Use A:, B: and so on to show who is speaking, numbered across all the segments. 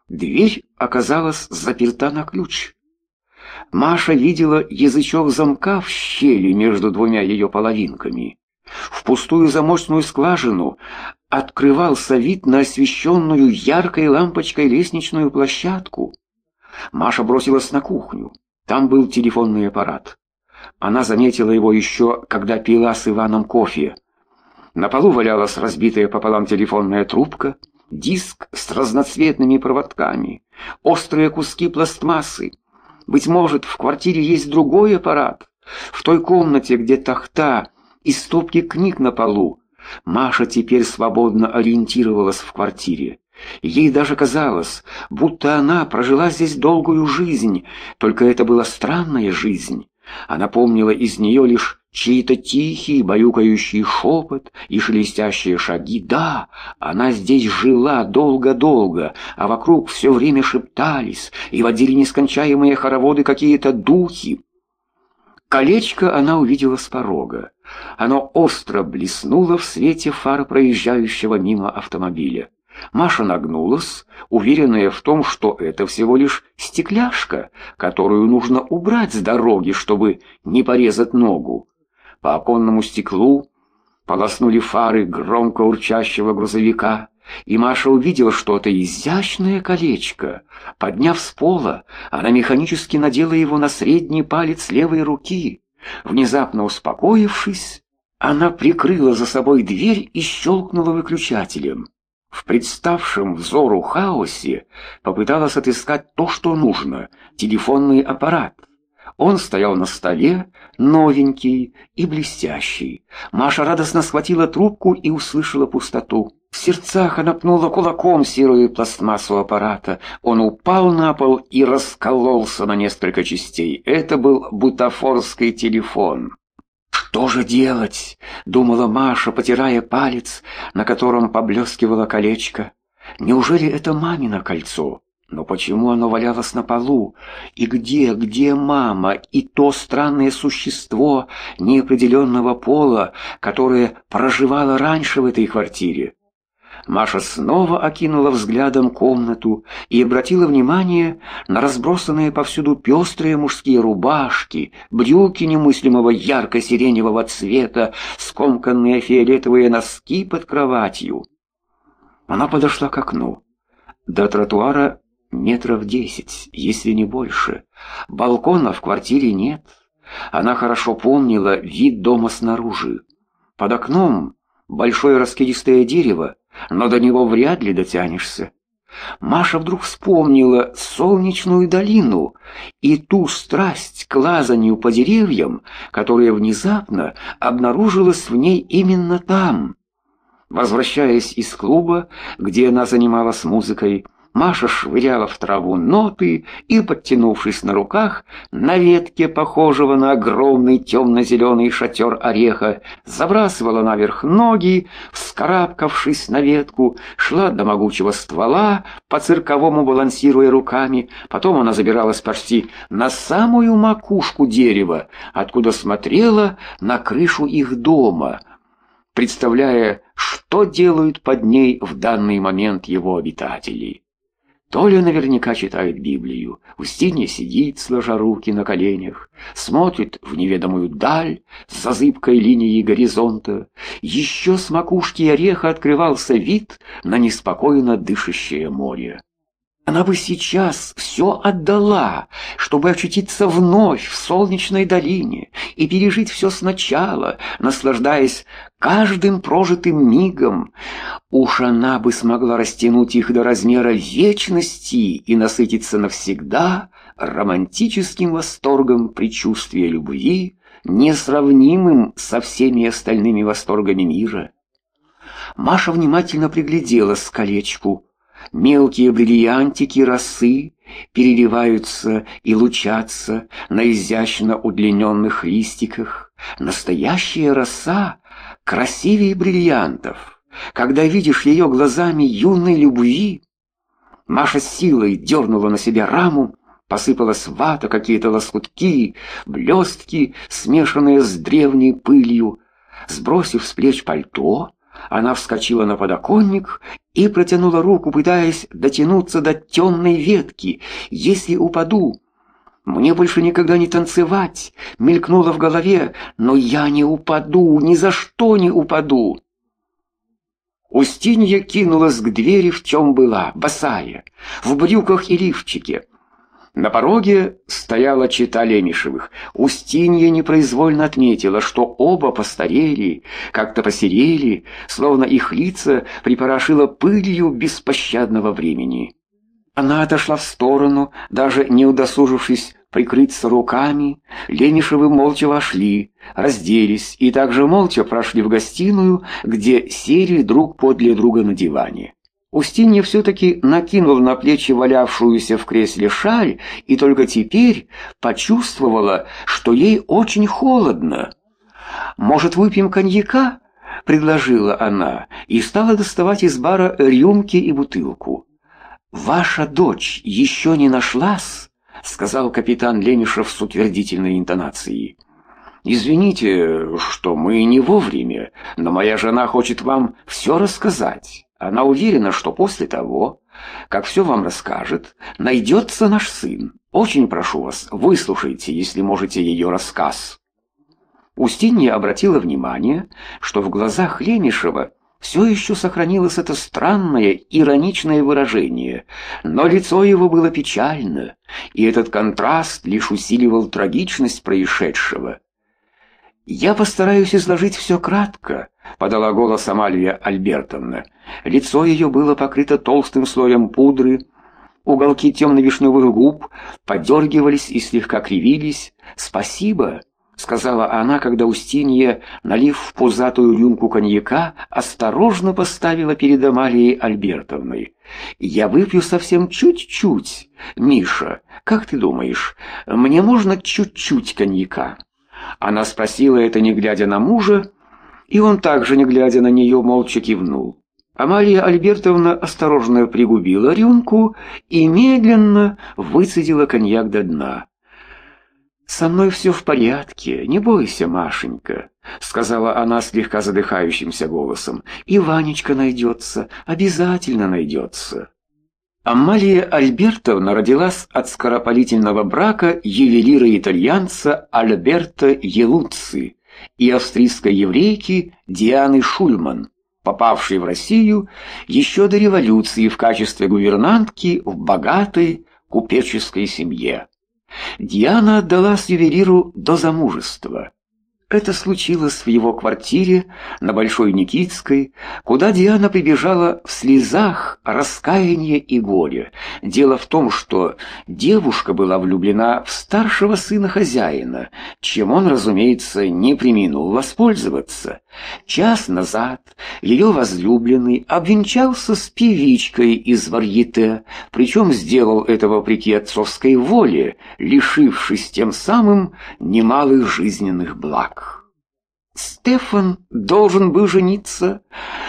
A: Дверь оказалась заперта на ключ. Маша видела язычок замка в щели между двумя ее половинками. В пустую замочную скважину открывался вид на освещенную яркой лампочкой лестничную площадку. Маша бросилась на кухню. Там был телефонный аппарат. Она заметила его еще, когда пила с Иваном кофе. На полу валялась разбитая пополам телефонная трубка, диск с разноцветными проводками, острые куски пластмассы. Быть может, в квартире есть другой аппарат. В той комнате, где тахта и стопки книг на полу. Маша теперь свободно ориентировалась в квартире. Ей даже казалось, будто она прожила здесь долгую жизнь, только это была странная жизнь. Она помнила из нее лишь чей-то тихий, баюкающий шепот и шелестящие шаги. Да, она здесь жила долго-долго, а вокруг все время шептались и водили нескончаемые хороводы какие-то духи. Колечко она увидела с порога. Оно остро блеснуло в свете фар проезжающего мимо автомобиля. Маша нагнулась, уверенная в том, что это всего лишь стекляшка, которую нужно убрать с дороги, чтобы не порезать ногу. По оконному стеклу полоснули фары громко урчащего грузовика, и Маша увидела что-то изящное колечко. Подняв с пола, она механически надела его на средний палец левой руки. Внезапно успокоившись, она прикрыла за собой дверь и щелкнула выключателем. В представшем взору хаосе попыталась отыскать то, что нужно — телефонный аппарат. Он стоял на столе, новенький и блестящий. Маша радостно схватила трубку и услышала пустоту. В сердцах она пнула кулаком серую пластмассу аппарата. Он упал на пол и раскололся на несколько частей. Это был бутафорский телефон. «Что же делать?» — думала Маша, потирая палец, на котором поблескивало колечко. «Неужели это мамино кольцо? Но почему оно валялось на полу? И где мама и то странное существо неопределенного пола, которое проживало раньше в этой квартире?» Маша снова окинула взглядом комнату и обратила внимание на разбросанные повсюду пестрые мужские рубашки, брюки немыслимого ярко-сиреневого цвета, скомканные фиолетовые носки под кроватью. Она подошла к окну. До тротуара 10 метров, если не больше. Балкона в квартире нет. Она хорошо помнила вид дома снаружи. Под окном большое раскидистое дерево, но до него вряд ли дотянешься. Маша вдруг вспомнила солнечную долину и ту страсть к лазанию по деревьям, которая внезапно обнаружилась в ней именно там. Возвращаясь из клуба, где она занималась музыкой, Маша швыряла в траву ноты и, подтянувшись на руках, на ветке, похожего на огромный темно-зеленый шатер ореха, забрасывала наверх ноги, вскарабкавшись на ветку, шла до могучего ствола, по-цирковому балансируя руками. Потом она забиралась почти на самую макушку дерева, откуда смотрела на крышу их дома, представляя, что делают под ней в данный момент его обитатели. Толя наверняка читает Библию, Устинья сидит, сложа руки на коленях, смотрит в неведомую даль за зыбкой линией горизонта. Еще с макушки ореха открывался вид на неспокойно дышащее море. Она бы сейчас все отдала, чтобы очутиться вновь в солнечной долине и пережить все сначала, наслаждаясь каждым прожитым мигом. Уж она бы смогла растянуть их до размера вечности и насытиться навсегда романтическим восторгом предчувствия любви, несравнимым со всеми остальными восторгами мира. Маша внимательно пригляделась к колечку. Мелкие бриллиантики росы переливаются и лучатся на изящно удлиненных листиках. Настоящая роса красивее бриллиантов. Когда видишь ее глазами юной любви... Маша с силой дернула на себя раму, посыпалась вата, какие-то лоскутки, блестки, смешанные с древней пылью. Сбросив с плеч пальто, Она вскочила на подоконник и протянула руку, пытаясь дотянуться до темной ветки. «Если упаду, мне больше никогда не танцевать», — мелькнуло в голове, «но я не упаду, ни за что не упаду». Устинья кинулась к двери, в чем была, босая, в брюках и лифчике. На пороге стояла чета Лемешевых. Устинья непроизвольно отметила, что оба постарели, как-то посерели, словно их лица припорошило пылью беспощадного времени. Она отошла в сторону, даже не удосужившись прикрыться руками. Лемешевы молча вошли, разделись и также молча прошли в гостиную, где сели друг подле друга на диване. Устинья все-таки накинула на плечи валявшуюся в кресле шаль и только теперь почувствовала, что ей очень холодно. «Может, выпьем коньяка?» — предложила она и стала доставать из бара рюмки и бутылку. «Ваша дочь еще не нашлась?» — сказал капитан Лемешев с утвердительной интонацией. «Извините, что мы не вовремя, но моя жена хочет вам все рассказать. Она уверена, что после того, как все вам расскажет, найдется наш сын. Очень прошу вас, выслушайте, если можете, ее рассказ». Устинья обратила внимание, что в глазах Лемешева все еще сохранилось это странное, ироничное выражение, но лицо его было печально, и этот контраст лишь усиливал трагичность происшедшего. «Я постараюсь изложить все кратко», — подала голос Амалия Альбертовна. Лицо ее было покрыто толстым слоем пудры, уголки темно-вишневых губ подергивались и слегка кривились. «Спасибо», — сказала она, когда Устинья, налив в пузатую рюмку коньяка, осторожно поставила перед Амалией Альбертовной. «Я выпью совсем чуть-чуть. Миша, как ты думаешь, мне можно чуть-чуть коньяка?» Она спросила это, не глядя на мужа, и он также, не глядя на нее, молча кивнул. Амалия Альбертовна осторожно пригубила рюмку и медленно выцедила коньяк до дна. «Со мной все в порядке, не бойся, Машенька», — сказала она слегка задыхающимся голосом. «И Ванечка найдется, обязательно найдется». Амалия Альбертовна родилась от скоропалительного брака ювелира-итальянца Альберто Елуцци и австрийской еврейки Дианы Шульман, попавшей в Россию еще до революции в качестве гувернантки в богатой купеческой семье. Диана отдалась ювелиру до замужества. Это случилось в его квартире на Большой Никитской, куда Диана прибежала в слезах раскаяния и горя. Дело в том, что девушка была влюблена в старшего сына хозяина, чем он, разумеется, не преминул воспользоваться. Час назад ее возлюбленный обвенчался с певичкой из варьете, причем сделал это вопреки отцовской воле, лишившись тем самым немалых жизненных благ. «Стефан должен был жениться,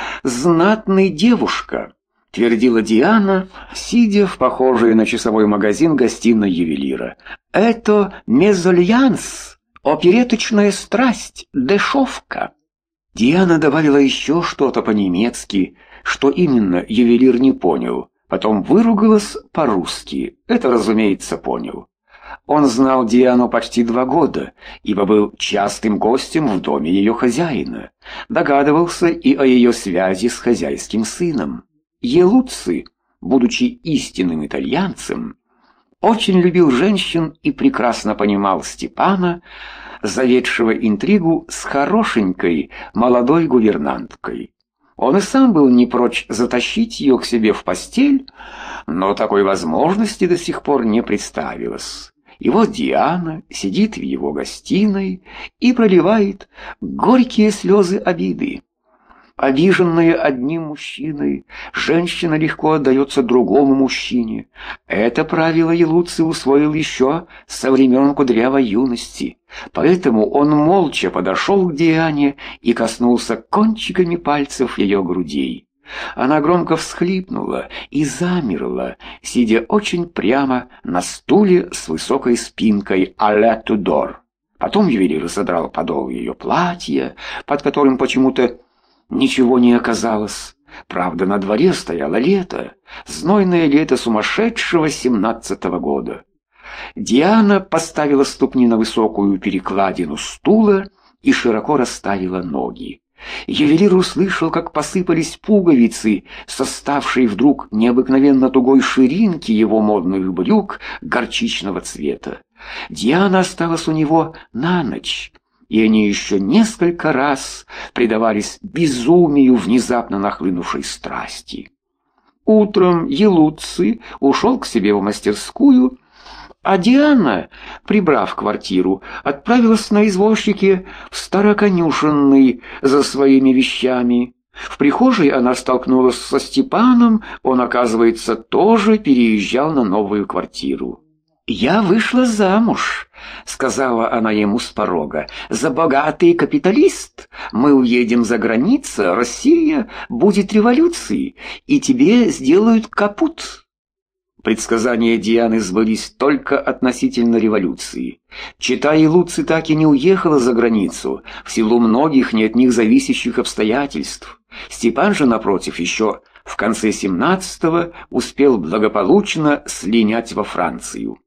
A: знатной девушка», — твердила Диана, сидя в похожей на часовой магазин гостиной ювелира. «Это мезальянс, опереточная страсть, дешевка». Диана добавила еще что-то по-немецки, что именно ювелир не понял, потом выругалась по-русски, это, разумеется, понял. Он знал Диану почти 2 года, ибо был частым гостем в доме ее хозяина. Догадывался и о ее связи с хозяйским сыном. Елуцци, будучи истинным итальянцем, очень любил женщин и прекрасно понимал Степана, заведшего интригу с хорошенькой молодой гувернанткой. Он и сам был не прочь затащить ее к себе в постель, но такой возможности до сих пор не представилось. И вот Диана сидит в его гостиной и проливает горькие слезы обиды. Обиженная одним мужчиной, женщина легко отдается другому мужчине. Это правило Елуцци усвоил еще со времен кудрявой юности. Поэтому он молча подошел к Диане и коснулся кончиками пальцев ее грудей. Она громко всхлипнула и замерла, сидя очень прямо на стуле с высокой спинкой а-ля Тюдор. Потом ювелир задрал подол ее платья, под которым почему-то ничего не оказалось. Правда, на дворе стояло лето, знойное лето сумасшедшего 17-го года. Диана поставила ступни на высокую перекладину стула и широко расставила ноги. Ювелир услышал, как посыпались пуговицы с оставшей вдруг необыкновенно тугой ширинки его модных брюк горчичного цвета. Диана осталась у него на ночь, и они еще несколько раз предавались безумию внезапно нахлынувшей страсти. Утром Елуций ушел к себе в мастерскую, а Диана, прибрав квартиру, отправилась на извозчике в Староконюшенный за своими вещами. В прихожей она столкнулась со Степаном, он, оказывается, тоже переезжал на новую квартиру. «Я вышла замуж», — сказала она ему с порога, — «за богатый капиталист. Мы уедем за границу, Россия будет революцией, и тебе сделают капут». Предсказания Дианы сбылись только относительно революции. Чета Елуций так и не уехала за границу, в силу многих не от них зависящих обстоятельств. Степан же, напротив, еще в конце 17-го успел благополучно слинять во Францию.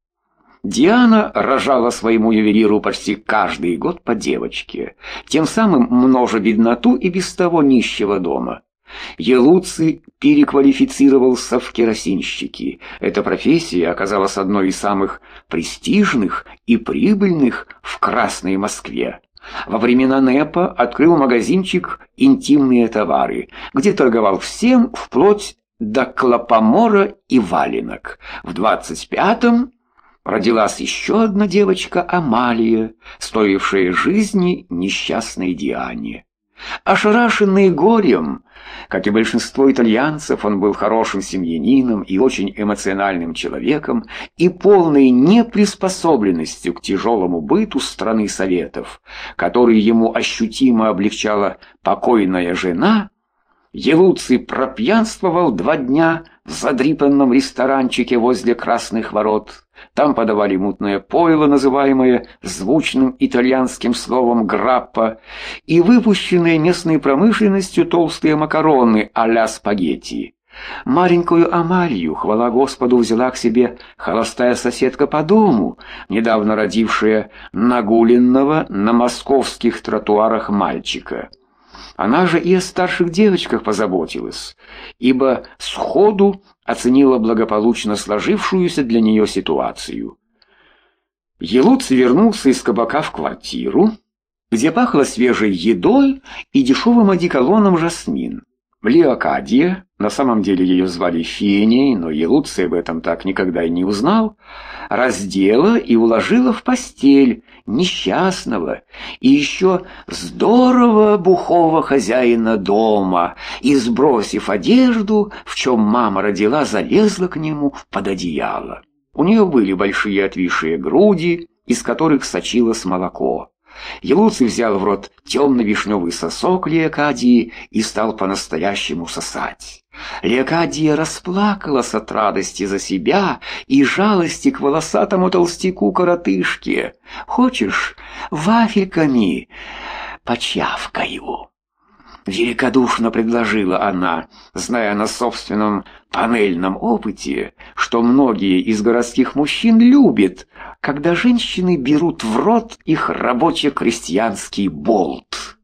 A: Диана рожала своему ювелиру почти каждый год по девочке, тем самым множа бедноту и без того нищего дома. Елуций переквалифицировался в керосинщики. Эта профессия оказалась одной из самых престижных и прибыльных в Красной Москве. Во времена НЭПа открыл магазинчик «Интимные товары», где торговал всем, вплоть до клопомора и валенок. В 25-м родилась еще одна девочка, Амалия, стоившая жизни несчастной Диане. Ошарашенный горем, как и большинство итальянцев, он был хорошим семьянином и очень эмоциональным человеком, и полной неприспособленностью к тяжелому быту страны Советов, который ему ощутимо облегчала покойная жена. Елуций пропьянствовал 2 дня в задрипанном ресторанчике возле Красных ворот. Там подавали мутное пойло, называемое звучным итальянским словом «граппа», и выпущенные местной промышленностью толстые макароны а-ля спагетти. Маленькую Амалию, хвала Господу, взяла к себе холостая соседка по дому, недавно родившая нагуленного на московских тротуарах мальчика. Она же и о старших девочках позаботилась, ибо сходу оценила благополучно сложившуюся для нее ситуацию. Елуций вернулся из кабака в квартиру, где пахло свежей едой и дешевым одеколоном «Жасмин». Леокадия, на самом деле ее звали Феней, но Елуций об этом так никогда и не узнал, раздела и уложила в постель несчастного и еще здорово бухого хозяина дома, и, сбросив одежду, в чем мама родила, залезла к нему под одеяло. У нее были большие отвисшие груди, из которых сочилось молоко. Елуций взял в рот темно-вишневый сосок Леокадии и стал по-настоящему сосать. Леокадия расплакалась от радости за себя и жалости к волосатому толстяку-коротышке. «Хочешь, вафельками почавкаю?» Великодушно предложила она, зная на собственном панельном опыте, что многие из городских мужчин любят, когда женщины берут в рот их рабоче-крестьянский болт.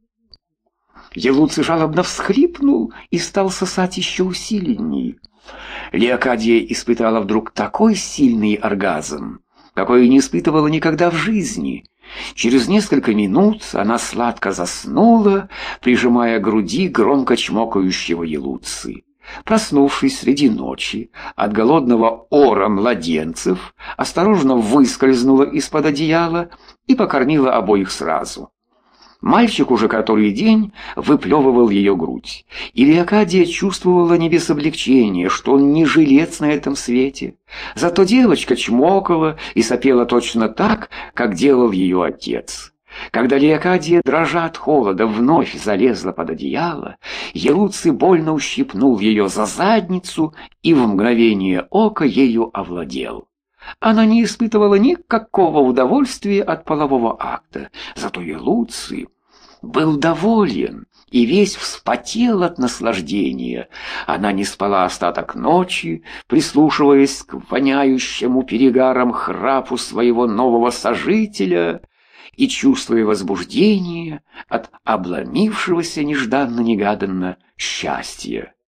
A: Елуций жалобно всхлипнул и стал сосать еще усиленней. Леокадия испытала вдруг такой сильный оргазм, какой не испытывала никогда в жизни. Через несколько минут она сладко заснула, прижимая к груди громко чмокающего Елуций. Проснувшись среди ночи от голодного ора младенцев, осторожно выскользнула из-под одеяла и покормила обоих сразу. Мальчик уже который день выплевывал ее грудь, и Леокадия чувствовала не без облегчения, что он не жилец на этом свете. Зато девочка чмокала и сопела точно так, как делал ее отец. Когда Леокадия, дрожа от холода, вновь залезла под одеяло, Елуций больно ущипнул ее за задницу и в мгновение ока ею овладел. Она не испытывала никакого удовольствия от полового акта, зато Елуций был доволен и весь вспотел от наслаждения. Она не спала остаток ночи, прислушиваясь к воняющему перегаром храпу своего нового сожителя и чувствуя возбуждение от обломившегося нежданно-негаданно счастья.